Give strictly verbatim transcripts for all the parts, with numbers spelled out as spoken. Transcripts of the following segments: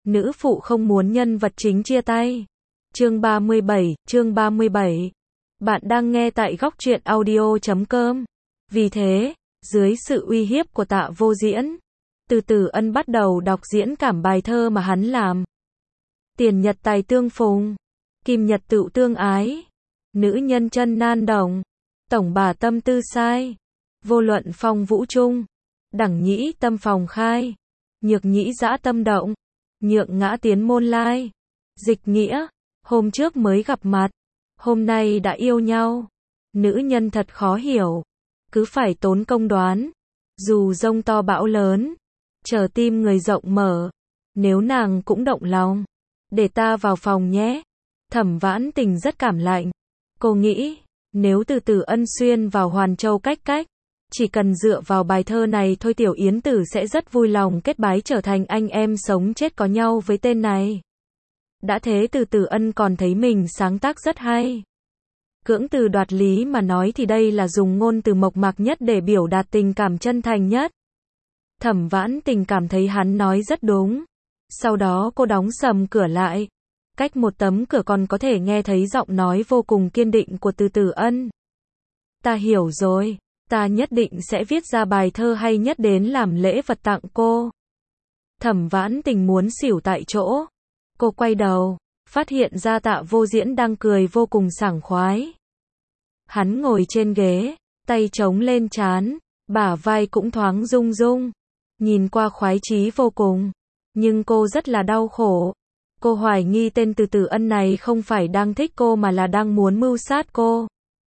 Nữ phụ không muốn nhân vật chính chia tay. Chương ba mươi bảy, chương ba mươi bảy. Bạn đang nghe tại góc truyện audio chấm com. Vì thế, dưới sự uy hiếp của Tạ Vô Diễn, Từ Từ Ân bắt đầu đọc diễn cảm bài thơ mà hắn làm. Tiền nhật tài tương phùng, kim nhật tựu tương ái, nữ nhân chân nan đồng, tổng bà tâm tư sai, vô luận phong vũ trung, đẳng nhĩ tâm phòng khai, nhược nhĩ dã tâm động, nhượng ngã tiến môn lai. Dịch nghĩa, hôm trước mới gặp mặt, hôm nay đã yêu nhau. Nữ nhân thật khó hiểu, cứ phải tốn công đoán. Dù rông to bão lớn, chờ tim người rộng mở. Nếu nàng cũng động lòng, để ta vào phòng nhé. Thẩm Vãn Tình rất cảm lạnh. Cô nghĩ, nếu Từ Từ Ân xuyên vào Hoàn Châu cách cách, chỉ cần dựa vào bài thơ này thôi Tiểu Yến Tử sẽ rất vui lòng kết bái trở thành anh em sống chết có nhau với tên này. Đã thế Từ Từ Ân còn thấy mình sáng tác rất hay. Cưỡng từ đoạt lý mà nói thì đây là dùng ngôn từ mộc mạc nhất để biểu đạt tình cảm chân thành nhất. Thẩm Vãn Tình cảm thấy hắn nói rất đúng. Sau đó cô đóng sầm cửa lại. Cách một tấm cửa còn có thể nghe thấy giọng nói vô cùng kiên định của Từ Từ Ân. Ta hiểu rồi, ta nhất định sẽ viết ra bài thơ hay nhất đến làm lễ vật tặng cô. Thẩm Vãn Tình muốn xỉu tại chỗ. Cô quay đầu, phát hiện ra Tạ Vô Diễn đang cười vô cùng sảng khoái. Hắn ngồi trên ghế, tay chống lên trán, bả vai cũng thoáng rung rung. Nhìn qua khoái chí vô cùng. Nhưng cô rất là đau khổ. Cô hoài nghi tên Từ Từ Ân này không phải đang thích cô mà là đang muốn mưu sát cô.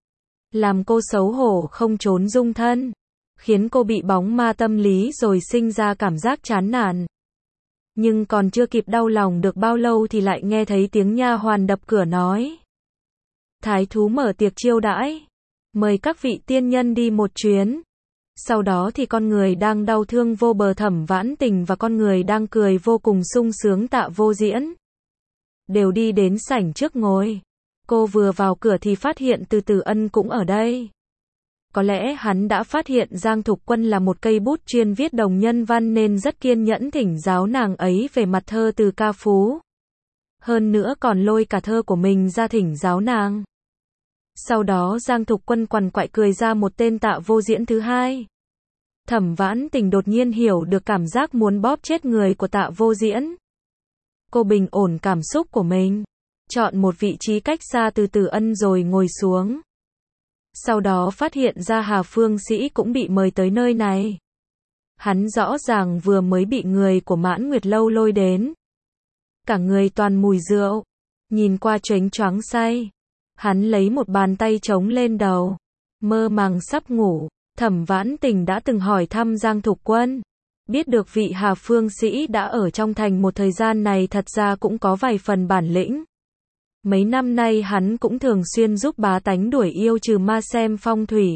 Làm cô xấu hổ không trốn dung thân. Khiến cô bị bóng ma tâm lý rồi sinh ra cảm giác chán nản. Nhưng còn chưa kịp đau lòng được bao lâu thì lại nghe thấy tiếng nha hoàn đập cửa nói. Thái thú mở tiệc chiêu đãi. Mời các vị tiên nhân đi một chuyến. Sau đó thì con người đang đau thương vô bờ Thẩm Vãn Tình và con người đang cười vô cùng sung sướng Tạ Vô Diễn đều đi đến sảnh trước ngồi. Cô vừa vào cửa thì phát hiện Từ Từ Ân cũng ở đây. Có lẽ hắn đã phát hiện Giang Thục Quân là một cây bút chuyên viết đồng nhân văn nên rất kiên nhẫn thỉnh giáo nàng ấy về mặt thơ từ ca phú. Hơn nữa còn lôi cả thơ của mình ra thỉnh giáo nàng. Sau đó Giang Thục Quân quằn quại cười ra một tên Tạ Vô Diễn thứ hai. Thẩm Vãn Tình đột nhiên hiểu được cảm giác muốn bóp chết người của Tạ Vô Diễn. Cô bình ổn cảm xúc của mình, chọn một vị trí cách xa Từ Từ Ân rồi ngồi xuống. Sau đó phát hiện ra Hà Phương Sĩ cũng bị mời tới nơi này. Hắn rõ ràng vừa mới bị người của Mãn Nguyệt Lâu lôi đến. Cả người toàn mùi rượu, nhìn qua choáng choáng say. Hắn lấy một bàn tay chống lên đầu, mơ màng sắp ngủ. Thẩm Vãn Tình đã từng hỏi thăm Giang Thục Quân. Biết được vị Hà Phương Sĩ đã ở trong thành một thời gian này thật ra cũng có vài phần bản lĩnh. Mấy năm nay hắn cũng thường xuyên giúp bá tánh đuổi yêu trừ ma xem phong thủy.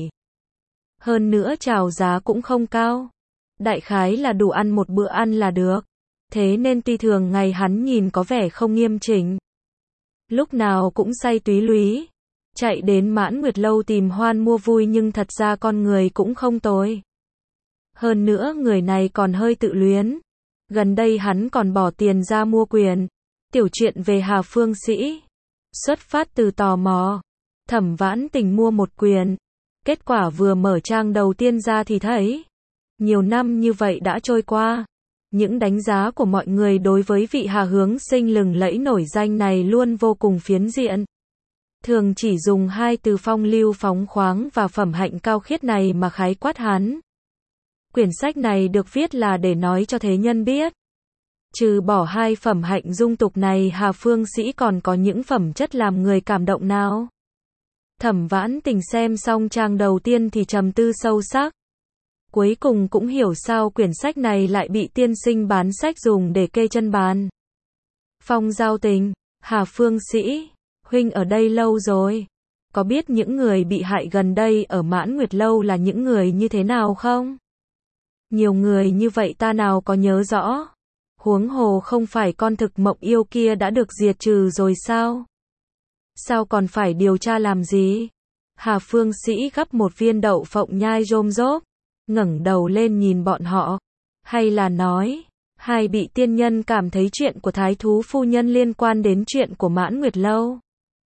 Hơn nữa chào giá cũng không cao. Đại khái là đủ ăn một bữa ăn là được. Thế nên tuy thường ngày hắn nhìn có vẻ không nghiêm chỉnh. Lúc nào cũng say túy lúy. Chạy đến Mãn Nguyệt Lâu tìm hoan mua vui nhưng thật ra con người cũng không tồi. Hơn nữa người này còn hơi tự luyến. Gần đây hắn còn bỏ tiền ra mua quyền. Tiểu truyện về Hà Phương Sĩ. Xuất phát từ tò mò. Thẩm Vãn Tình mua một quyền. Kết quả vừa mở trang đầu tiên ra thì thấy. Nhiều năm như vậy đã trôi qua. Những đánh giá của mọi người đối với vị Hà Hướng Sinh lừng lẫy nổi danh này luôn vô cùng phiến diện. Thường chỉ dùng hai từ phong lưu phóng khoáng và phẩm hạnh cao khiết này mà khái quát hắn. Quyển sách này được viết là để nói cho thế nhân biết. Trừ bỏ hai phẩm hạnh dung tục này Hà Phương Sĩ còn có những phẩm chất làm người cảm động nào? Thẩm Vãn Tình xem xong trang đầu tiên thì trầm tư sâu sắc. Cuối cùng cũng hiểu sao quyển sách này lại bị tiên sinh bán sách dùng để kê chân bàn. Phong Giao Tình, Hà Phương Sĩ, huynh ở đây lâu rồi. Có biết những người bị hại gần đây ở Mãn Nguyệt Lâu là những người như thế nào không? Nhiều người như vậy ta nào có nhớ rõ. Huống hồ không phải con thực mộng yêu kia đã được diệt trừ rồi sao? Sao còn phải điều tra làm gì? Hà Phương Sĩ gắp một viên đậu phộng nhai rôm rốp, ngẩng đầu lên nhìn bọn họ. Hay là nói, Hai vị tiên nhân cảm thấy chuyện của thái thú phu nhân liên quan đến chuyện của Mãn Nguyệt Lâu.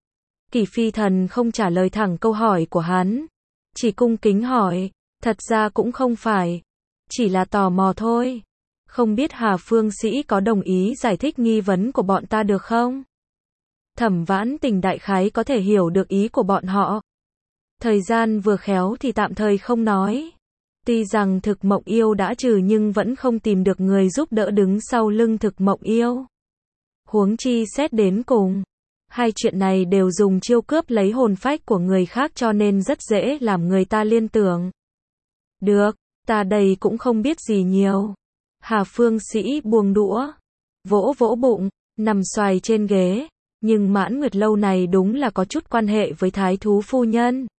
Kỷ Phi Thần không trả lời thẳng câu hỏi của hắn, chỉ cung kính hỏi, thật ra cũng không phải, chỉ là tò mò thôi. Không biết Hà Phương Sĩ có đồng ý giải thích nghi vấn của bọn ta được không? Thẩm Vãn Tình đại khái có thể hiểu được ý của bọn họ. Thời gian vừa khéo thì tạm thời không nói. Tuy rằng Thực Mộng Yêu đã trừ nhưng vẫn không tìm được người giúp đỡ đứng sau lưng Thực Mộng Yêu. Huống chi xét đến cùng, hai chuyện này đều dùng chiêu cướp lấy hồn phách của người khác cho nên rất dễ làm người ta liên tưởng. Được, ta đây cũng không biết gì nhiều. Hà Phương Sĩ buông đũa, vỗ vỗ bụng, nằm xoài trên ghế, nhưng Mãn Nguyệt Lâu này đúng là có chút quan hệ với thái thú phu nhân.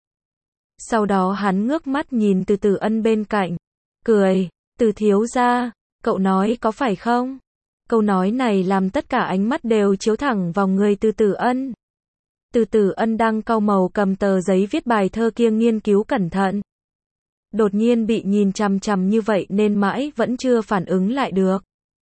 Sau đó hắn ngước mắt nhìn Từ Tử Ân bên cạnh, cười, Từ thiếu gia, cậu nói có phải không? Câu nói này làm tất cả ánh mắt đều chiếu thẳng vào người Từ Tử Ân. Từ Tử Ân đang cau màu cầm tờ giấy viết bài thơ kia nghiên cứu cẩn thận. Đột nhiên bị nhìn chằm chằm như vậy nên mãi vẫn chưa phản ứng lại được.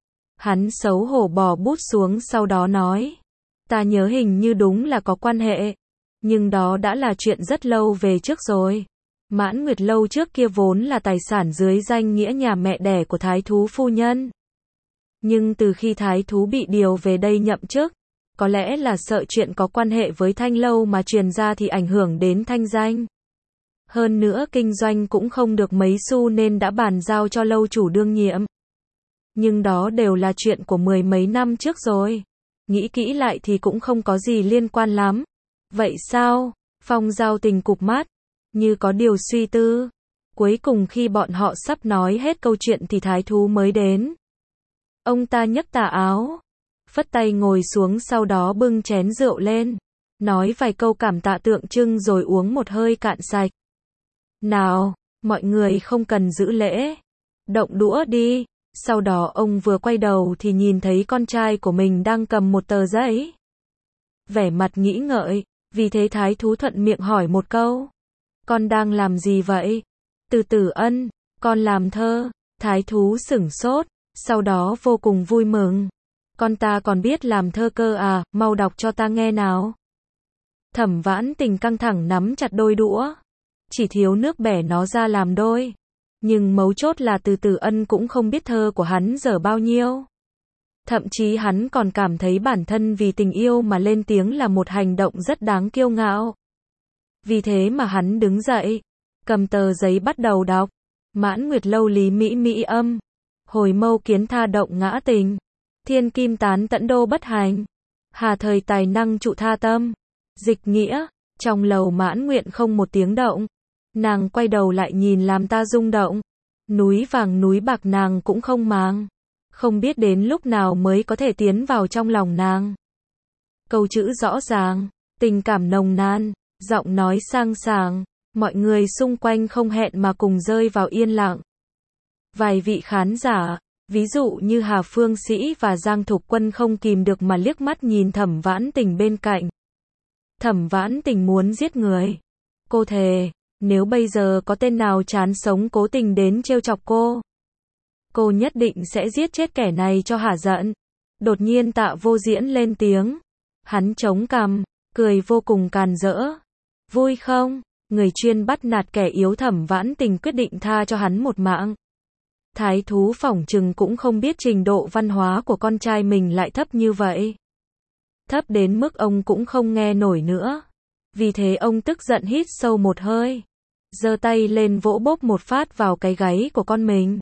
Hắn xấu hổ bỏ bút xuống sau đó nói, ta nhớ hình như đúng là có quan hệ, nhưng đó đã là chuyện rất lâu về trước rồi. Mãn Nguyệt Lâu trước kia vốn là tài sản dưới danh nghĩa nhà mẹ đẻ của thái thú phu nhân. Nhưng từ khi thái thú bị điều về đây nhậm chức, có lẽ là sợ chuyện có quan hệ với Thanh Lâu mà truyền ra thì ảnh hưởng đến thanh danh. Hơn nữa kinh doanh cũng không được mấy xu nên đã bàn giao cho lâu chủ đương nhiệm. Nhưng đó đều là chuyện của mười mấy năm trước rồi. Nghĩ kỹ lại thì cũng không có gì liên quan lắm. Vậy sao? Phong Giao Tình cụp mắt, như có điều suy tư. Cuối cùng khi bọn họ sắp nói hết câu chuyện thì thái thú mới đến. Ông ta nhấc tà áo, phất tay ngồi xuống sau đó bưng chén rượu lên, nói vài câu cảm tạ tượng trưng rồi uống một hơi cạn sạch. Nào, mọi người không cần giữ lễ. Động đũa đi. Sau đó ông vừa quay đầu thì nhìn thấy con trai của mình đang cầm một tờ giấy. Vẻ mặt nghĩ ngợi, vì thế thái thú thuận miệng hỏi một câu. Con đang làm gì vậy? Từ Tử Ân, con làm thơ. Thái thú sửng sốt, sau đó vô cùng vui mừng. Con ta còn biết làm thơ cơ à, mau đọc cho ta nghe nào. Thẩm Vãn Tình căng thẳng nắm chặt đôi đũa. Chỉ thiếu nước bẻ nó ra làm đôi. Nhưng mấu chốt là Từ Tử Ân cũng không biết thơ của hắn dở bao nhiêu. Thậm chí hắn còn cảm thấy bản thân vì tình yêu mà lên tiếng là một hành động rất đáng kiêu ngạo. Vì thế mà hắn đứng dậy, cầm tờ giấy bắt đầu đọc. Mãn Nguyệt Lâu lý mỹ mỹ âm. Hồi mâu kiến tha động ngã tình. Thiên kim tán tẫn đô bất hành. Hà thời tài năng trụ tha tâm. Dịch nghĩa, trong lầu Mãn Nguyện không một tiếng động. Nàng quay đầu lại nhìn làm ta rung động. Núi vàng núi bạc nàng cũng không màng. Không biết đến lúc nào mới có thể tiến vào trong lòng nàng. Câu chữ rõ ràng, tình cảm nồng nàn, giọng nói sang sảng, mọi người xung quanh không hẹn mà cùng rơi vào yên lặng. Vài vị khán giả, ví dụ như Hà Phương Sĩ và Giang Thục Quân không kìm được mà liếc mắt nhìn Thẩm Vãn Tình bên cạnh. Thẩm Vãn Tình muốn giết người. Cô thề, nếu bây giờ có tên nào chán sống cố tình đến trêu chọc cô, cô nhất định sẽ giết chết kẻ này cho hả giận. Đột nhiên Tạ Vô Diễn lên tiếng. Hắn chống cằm, cười vô cùng càn rỡ. Vui không? Người chuyên bắt nạt kẻ yếu. Thẩm Vãn Tình quyết định tha cho hắn một mạng. Thái thú phỏng chừng cũng không biết trình độ văn hóa của con trai mình lại thấp như vậy. Thấp đến mức ông cũng không nghe nổi nữa. Vì thế ông tức giận hít sâu một hơi, giơ tay lên vỗ bốp một phát vào cái gáy của con mình.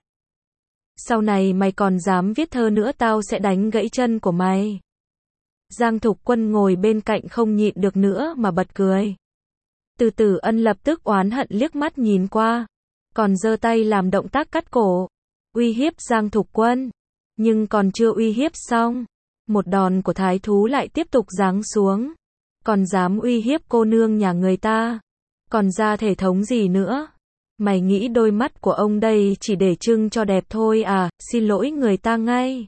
Sau này mày còn dám viết thơ nữa tao sẽ đánh gãy chân của mày. Giang Thục Quân ngồi bên cạnh không nhịn được nữa mà bật cười. Từ Tử Ân lập tức oán hận liếc mắt nhìn qua, còn giơ tay làm động tác cắt cổ, uy hiếp Giang Thục Quân. Nhưng còn chưa uy hiếp xong, một đòn của thái thú lại tiếp tục giáng xuống. Còn dám uy hiếp cô nương nhà người ta, còn ra thể thống gì nữa? Mày nghĩ đôi mắt của ông đây chỉ để trưng cho đẹp thôi à? Xin lỗi người ta ngay.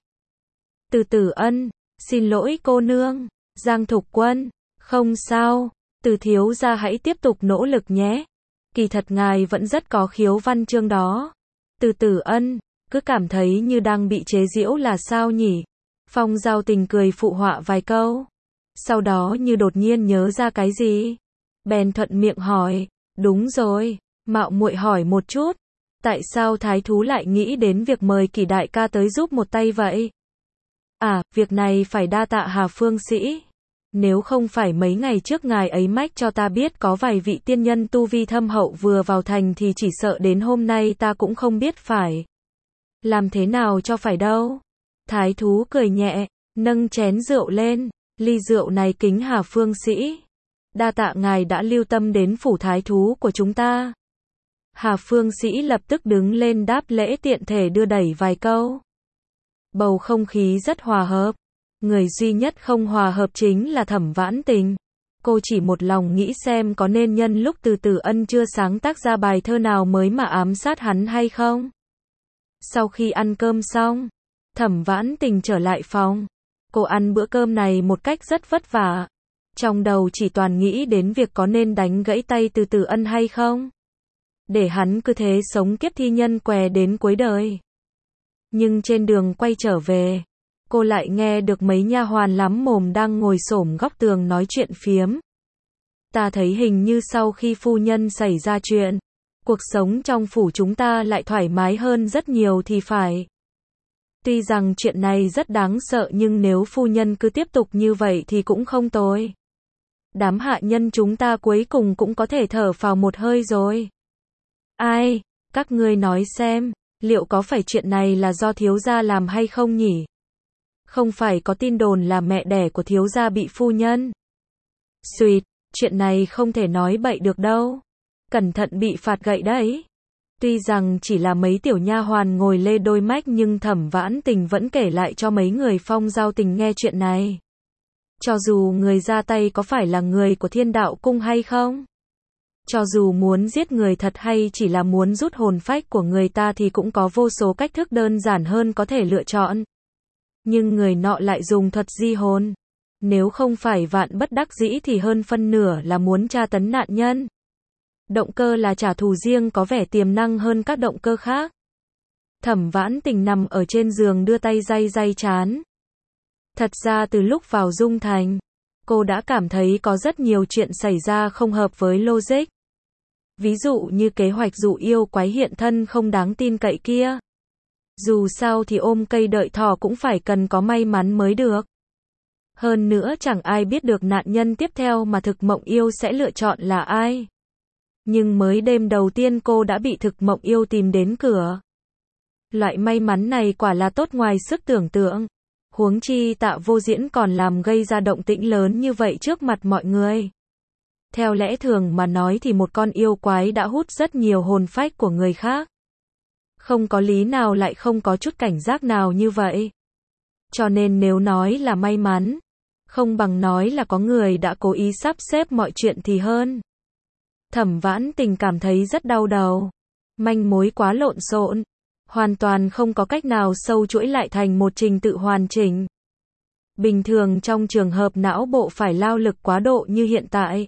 Từ Tử Ân, xin lỗi cô nương. Giang Thục Quân, không sao, Từ thiếu gia hãy tiếp tục nỗ lực nhé. Kỳ thật ngài vẫn rất có khiếu văn chương đó. Từ Tử Ân, Cứ cảm thấy như đang bị chế giễu là sao nhỉ? Phong Giao Tình cười phụ họa vài câu. Sau đó như đột nhiên nhớ ra cái gì. Bèn thuận miệng hỏi. Đúng rồi, mạo muội hỏi một chút. Tại sao thái thú lại nghĩ đến việc mời Kỷ đại ca tới giúp một tay vậy? À, việc này phải đa tạ Hà Phương Sĩ. Nếu không phải mấy ngày trước ngài ấy mách cho ta biết có vài vị tiên nhân tu vi thâm hậu vừa vào thành thì chỉ sợ đến hôm nay ta cũng không biết phải làm thế nào cho phải đâu. Thái thú cười nhẹ, nâng chén rượu lên, ly rượu này kính Hà Phương Sĩ. Đa tạ ngài đã lưu tâm đến phủ thái thú của chúng ta. Hà Phương Sĩ lập tức đứng lên đáp lễ tiện thể đưa đẩy vài câu. Bầu không khí rất hòa hợp. Người duy nhất không hòa hợp chính là Thẩm Vãn Tình. Cô chỉ một lòng nghĩ xem có nên nhân lúc Từ Tử Ân chưa sáng tác ra bài thơ nào mới mà ám sát hắn hay không. Sau khi ăn cơm xong, Thẩm Vãn Tình trở lại phòng. Cô ăn bữa cơm này một cách rất vất vả. Trong đầu chỉ toàn nghĩ đến việc có nên đánh gãy tay Từ Tử Ân hay không. Để hắn cứ thế sống kiếp thi nhân què đến cuối đời. Nhưng trên đường quay trở về, cô lại nghe được mấy nha hoàn lắm mồm đang ngồi xổm góc tường nói chuyện phiếm. Ta thấy hình như sau khi phu nhân xảy ra chuyện, cuộc sống trong phủ chúng ta lại thoải mái hơn rất nhiều thì phải. Tuy rằng chuyện này rất đáng sợ nhưng nếu phu nhân cứ tiếp tục như vậy thì cũng không tồi. Đám hạ nhân chúng ta cuối cùng cũng có thể thở phào một hơi rồi. Ai, các ngươi nói xem, liệu có phải chuyện này là do thiếu gia làm hay không nhỉ? Không phải có tin đồn là mẹ đẻ của thiếu gia bị phu nhân. Xuyệt, chuyện này không thể nói bậy được đâu. Cẩn thận bị phạt gậy đấy. Tuy rằng chỉ là mấy tiểu nha hoàn ngồi lê đôi mách nhưng Thẩm Vãn Tình vẫn kể lại cho mấy người Phong Giao Tình nghe chuyện này. Cho dù người ra tay có phải là người của Thiên Đạo Cung hay không? Cho dù muốn giết người thật hay chỉ là muốn rút hồn phách của người ta thì cũng có vô số cách thức đơn giản hơn có thể lựa chọn. Nhưng người nọ lại dùng thuật di hồn. Nếu không phải vạn bất đắc dĩ thì hơn phân nửa là muốn tra tấn nạn nhân. Động cơ là trả thù riêng có vẻ tiềm năng hơn các động cơ khác. Thẩm Vãn Tình nằm ở trên giường đưa tay day day trán. Thật ra từ lúc vào Dung Thành, cô đã cảm thấy có rất nhiều chuyện xảy ra không hợp với logic. Ví dụ như kế hoạch dụ yêu quái hiện thân không đáng tin cậy kia. Dù sao thì ôm cây đợi thỏ cũng phải cần có may mắn mới được. Hơn nữa chẳng ai biết được nạn nhân tiếp theo mà Thực Mộng Yêu sẽ lựa chọn là ai. Nhưng mới đêm đầu tiên cô đã bị Thực Mộng Yêu tìm đến cửa. Loại may mắn này quả là tốt ngoài sức tưởng tượng. Huống chi Tạ Vô Diễn còn làm gây ra động tĩnh lớn như vậy trước mặt mọi người. Theo lẽ thường mà nói thì một con yêu quái đã hút rất nhiều hồn phách của người khác. Không có lý nào lại không có chút cảnh giác nào như vậy. Cho nên nếu nói là may mắn, không bằng nói là có người đã cố ý sắp xếp mọi chuyện thì hơn. Thẩm Vãn Tình cảm thấy rất đau đầu. Manh mối quá lộn xộn. Hoàn toàn không có cách nào sâu chuỗi lại thành một trình tự hoàn chỉnh. Bình thường trong trường hợp não bộ phải lao lực quá độ như hiện tại,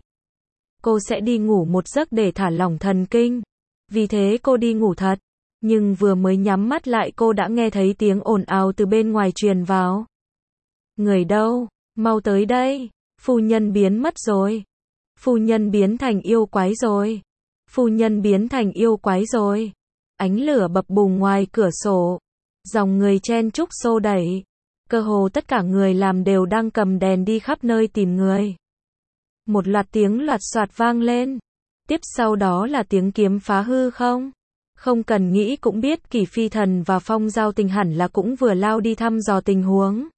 cô sẽ đi ngủ một giấc để thả lỏng thần kinh. Vì thế cô đi ngủ thật. Nhưng vừa mới nhắm mắt lại cô đã nghe thấy tiếng ồn ào từ bên ngoài truyền vào. Người đâu? Mau tới đây. Phu nhân biến mất rồi. Phu nhân biến thành yêu quái rồi. Phu nhân biến thành yêu quái rồi. Ánh lửa bập bùng ngoài cửa sổ. Dòng người chen chúc xô đẩy. Cơ hồ tất cả người làm đều đang cầm đèn đi khắp nơi tìm người. Một loạt tiếng loạt soạt vang lên. Tiếp sau đó là tiếng kiếm phá hư không? Không cần nghĩ cũng biết Kỷ Phi Thần và Phong Giao Tình hẳn là cũng vừa lao đi thăm dò tình huống.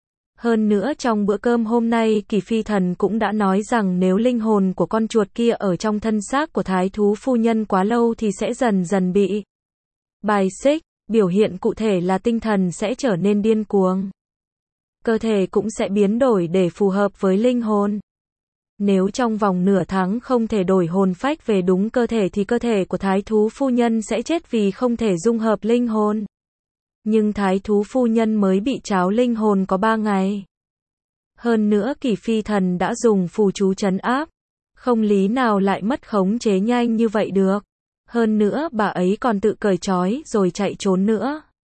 Hơn nữa trong bữa cơm hôm nay Kỷ Phi Thần cũng đã nói rằng nếu linh hồn của con chuột kia ở trong thân xác của thái thú phu nhân quá lâu thì sẽ dần dần bị bài xích, biểu hiện cụ thể là tinh thần sẽ trở nên điên cuồng. Cơ thể cũng sẽ biến đổi để phù hợp với linh hồn. Nếu trong vòng nửa tháng không thể đổi hồn phách về đúng cơ thể thì cơ thể của thái thú phu nhân sẽ chết vì không thể dung hợp linh hồn. Nhưng thái thú phu nhân mới bị tráo linh hồn có ba ngày. Hơn nữa Kỷ Phi Thần đã dùng phù chú trấn áp. Không lý nào lại mất khống chế nhanh như vậy được. Hơn nữa bà ấy còn tự cởi trói rồi chạy trốn nữa.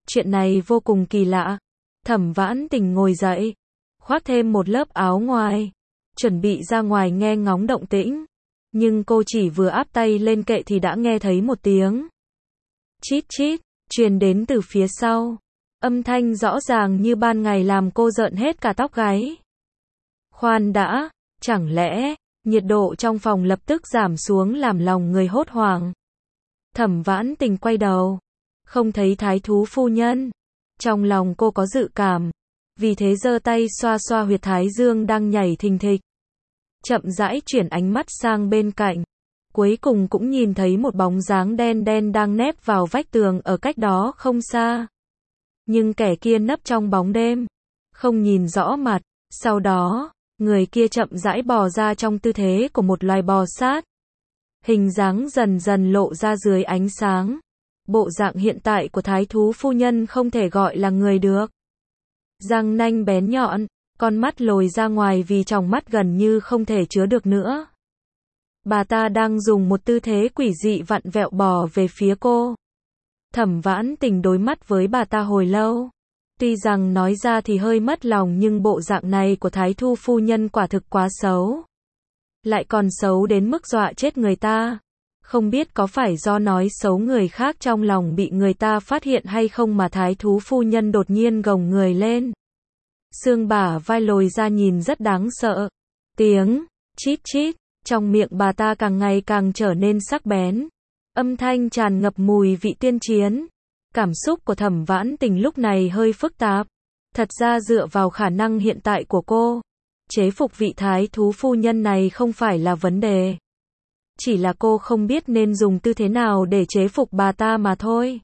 Chuyện này vô cùng kỳ lạ. Thẩm Vãn Tình ngồi dậy, khoác thêm một lớp áo ngoài, chuẩn bị ra ngoài nghe ngóng động tĩnh. Nhưng cô chỉ vừa áp tay lên kệ thì đã nghe thấy một tiếng chít chít, truyền đến từ phía sau. Âm thanh rõ ràng như ban ngày làm cô rợn hết cả tóc gáy. Khoan đã, chẳng lẽ, nhiệt độ trong phòng lập tức giảm xuống làm lòng người hốt hoảng. Thẩm Vãn Tình quay đầu, không thấy thái thú phu nhân. Trong lòng cô có dự cảm, vì thế giơ tay xoa xoa huyệt thái dương đang nhảy thình thịch. Chậm rãi chuyển ánh mắt sang bên cạnh, cuối cùng cũng nhìn thấy một bóng dáng đen đen đang nép vào vách tường ở cách đó không xa. Nhưng kẻ kia nấp trong bóng đêm, không nhìn rõ mặt. Sau đó, người kia chậm rãi bò ra trong tư thế của một loài bò sát. Hình dáng dần dần lộ ra dưới ánh sáng. Bộ dạng hiện tại của thái thú phu nhân không thể gọi là người được. Răng nanh bén nhọn, con mắt lồi ra ngoài vì tròng mắt gần như không thể chứa được nữa. Bà ta đang dùng một tư thế quỷ dị vặn vẹo bò về phía cô. Thẩm Vãn Tình đối mắt với bà ta hồi lâu. Tuy rằng nói ra thì hơi mất lòng nhưng bộ dạng này của thái thú phu nhân quả thực quá xấu. Lại còn xấu đến mức dọa chết người ta. Không biết có phải do nói xấu người khác trong lòng bị người ta phát hiện hay không mà thái thú phu nhân đột nhiên gồng người lên. Xương bả vai lồi ra nhìn rất đáng sợ. Tiếng chít chít trong miệng bà ta càng ngày càng trở nên sắc bén. Âm thanh tràn ngập mùi vị tiên chiến. Cảm xúc của Thẩm Vãn Tình lúc này hơi phức tạp. Thật ra dựa vào khả năng hiện tại của cô, chế phục vị thái thú phu nhân này không phải là vấn đề. Chỉ là cô không biết nên dùng tư thế nào để chế phục bà ta mà thôi.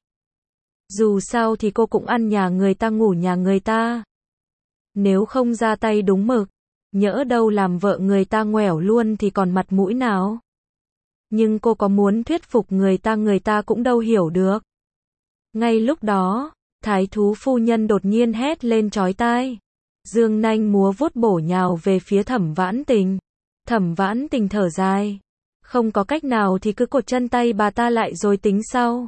Dù sao thì cô cũng ăn nhà người ta ngủ nhà người ta. Nếu không ra tay đúng mực, nhỡ đâu làm vợ người ta ngoẻo luôn thì còn mặt mũi nào. Nhưng cô có muốn thuyết phục người ta người ta cũng đâu hiểu được. Ngay lúc đó, thái thú phu nhân đột nhiên hét lên chói tai. Dương nanh múa vuốt bổ nhào về phía Thẩm Vãn Tình. Thẩm Vãn Tình thở dài. Không có cách nào thì cứ cột chân tay bà ta lại rồi tính sau.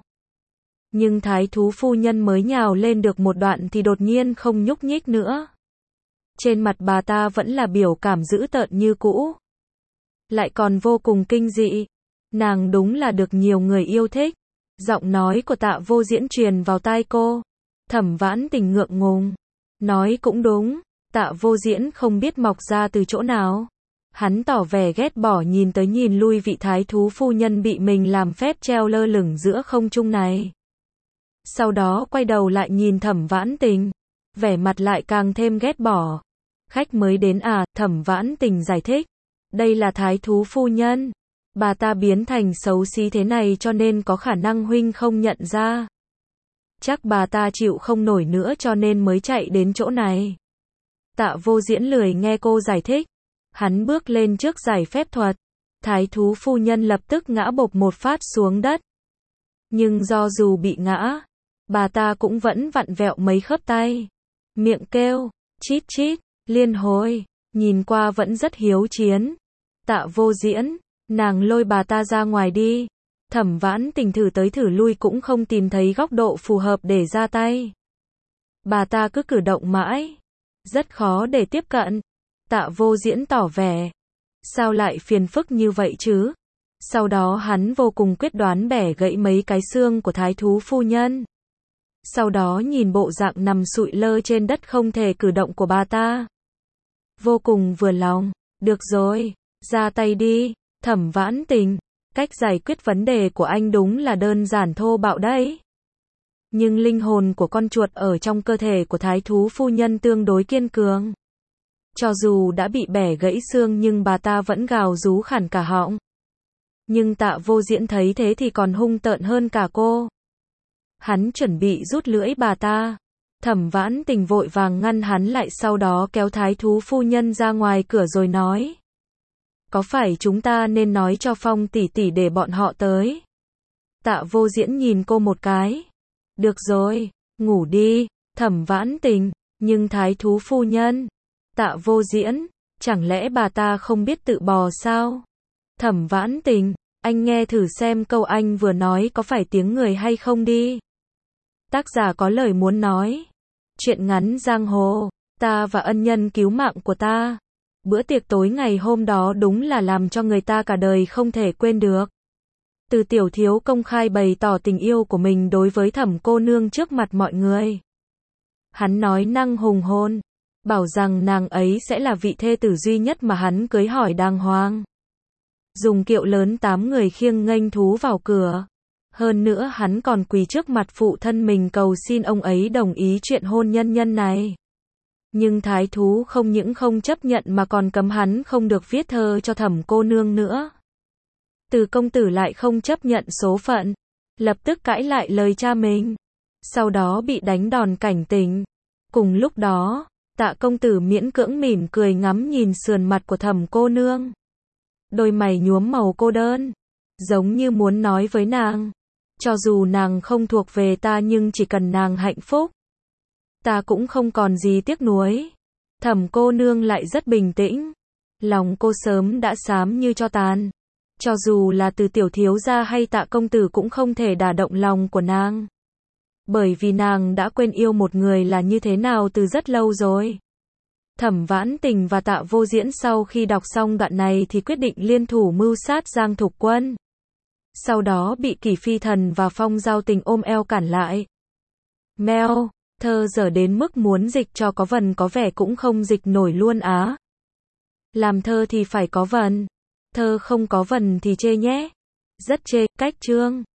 Nhưng thái thú phu nhân mới nhào lên được một đoạn thì đột nhiên không nhúc nhích nữa. Trên mặt bà ta vẫn là biểu cảm dữ tợn như cũ. Lại còn vô cùng kinh dị. Nàng đúng là được nhiều người yêu thích. Giọng nói của Tạ Vô Diễn truyền vào tai cô. Thẩm Vãn Tình ngượng ngùng. Nói cũng đúng, Tạ Vô Diễn không biết mọc ra từ chỗ nào. Hắn tỏ vẻ ghét bỏ nhìn tới nhìn lui vị thái thú phu nhân bị mình làm phép treo lơ lửng giữa không trung này. Sau đó quay đầu lại nhìn Thẩm Vãn Tình, vẻ mặt lại càng thêm ghét bỏ. Khách mới đến à, Thẩm Vãn Tình giải thích. Đây là thái thú phu nhân. Bà ta biến thành xấu xí thế này cho nên có khả năng huynh không nhận ra. Chắc bà ta chịu không nổi nữa cho nên mới chạy đến chỗ này. Tạ Vô Diễn lười nghe cô giải thích. Hắn bước lên trước giải phép thuật. Thái thú phu nhân lập tức ngã bộp một phát xuống đất. Nhưng do dù bị ngã, bà ta cũng vẫn vặn vẹo mấy khớp tay. Miệng kêu, chít chít, liên hồi, nhìn qua vẫn rất hiếu chiến. Tạ Vô Diễn, nàng lôi bà ta ra ngoài đi. Thẩm Vãn Tình thử tới thử lui cũng không tìm thấy góc độ phù hợp để ra tay. Bà ta cứ cử động mãi, rất khó để tiếp cận. Tạ Vô Diễn tỏ vẻ, sao lại phiền phức như vậy chứ? Sau đó hắn vô cùng quyết đoán bẻ gãy mấy cái xương của thái thú phu nhân. Sau đó nhìn bộ dạng nằm sụi lơ trên đất không thể cử động của bà ta. Vô cùng vừa lòng, được rồi, ra tay đi, Thẩm Vãn Tình. Cách giải quyết vấn đề của anh đúng là đơn giản thô bạo đấy. Nhưng linh hồn của con chuột ở trong cơ thể của thái thú phu nhân tương đối kiên cường. Cho dù đã bị bẻ gãy xương nhưng bà ta vẫn gào rú khản cả họng. Nhưng Tạ Vô Diễn thấy thế thì còn hung tợn hơn cả cô. Hắn chuẩn bị rút lưỡi bà ta. Thẩm Vãn Tình vội vàng ngăn hắn lại, sau đó kéo thái thú phu nhân ra ngoài cửa rồi nói. Có phải chúng ta nên nói cho Phong tỷ tỷ để bọn họ tới? Tạ Vô Diễn nhìn cô một cái. Được rồi, ngủ đi, Thẩm Vãn Tình. Nhưng thái thú phu nhân, Tạ Vô Diễn, chẳng lẽ bà ta không biết tự bò sao? Thẩm Vãn Tình, anh nghe thử xem câu anh vừa nói có phải tiếng người hay không đi. Tác giả có lời muốn nói. Truyện ngắn giang hồ, ta và ân nhân cứu mạng của ta. Bữa tiệc tối ngày hôm đó đúng là làm cho người ta cả đời không thể quên được. Từ Tiểu Thiếu công khai bày tỏ tình yêu của mình đối với Thẩm cô nương trước mặt mọi người. Hắn nói năng hùng hồn, bảo rằng nàng ấy sẽ là vị thê tử duy nhất mà hắn cưới hỏi đàng hoàng. Dùng kiệu lớn tám người khiêng nghênh thú vào cửa. Hơn nữa hắn còn quỳ trước mặt phụ thân mình cầu xin ông ấy đồng ý chuyện hôn nhân nhân này. Nhưng thái thú không những không chấp nhận mà còn cấm hắn không được viết thơ cho Thẩm cô nương nữa. Từ công tử lại không chấp nhận số phận, lập tức cãi lại lời cha mình. Sau đó bị đánh đòn cảnh tỉnh. Cùng lúc đó, Tạ công tử miễn cưỡng mỉm cười ngắm nhìn sườn mặt của Thẩm cô nương. Đôi mày nhuốm màu cô đơn, giống như muốn nói với nàng, cho dù nàng không thuộc về ta nhưng chỉ cần nàng hạnh phúc, ta cũng không còn gì tiếc nuối. Thẩm cô nương lại rất bình tĩnh, lòng cô sớm đã xám như tro tàn. Cho dù là từ Tiểu thiếu gia hay Tạ công tử cũng không thể đả động lòng của nàng. Bởi vì nàng đã quên yêu một người là như thế nào từ rất lâu rồi. Thẩm Vãn Tình và Tạ Vô Diễn sau khi đọc xong đoạn này thì quyết định liên thủ mưu sát Giang Thục Quân. Sau đó bị Kỷ Phi Thần và Phong Giao Tình ôm eo cản lại. Mèo, thơ dở đến mức muốn dịch cho có vần có vẻ cũng không dịch nổi luôn á. Làm thơ thì phải có vần, thơ không có vần thì chê nhé. Rất chê, cách chương.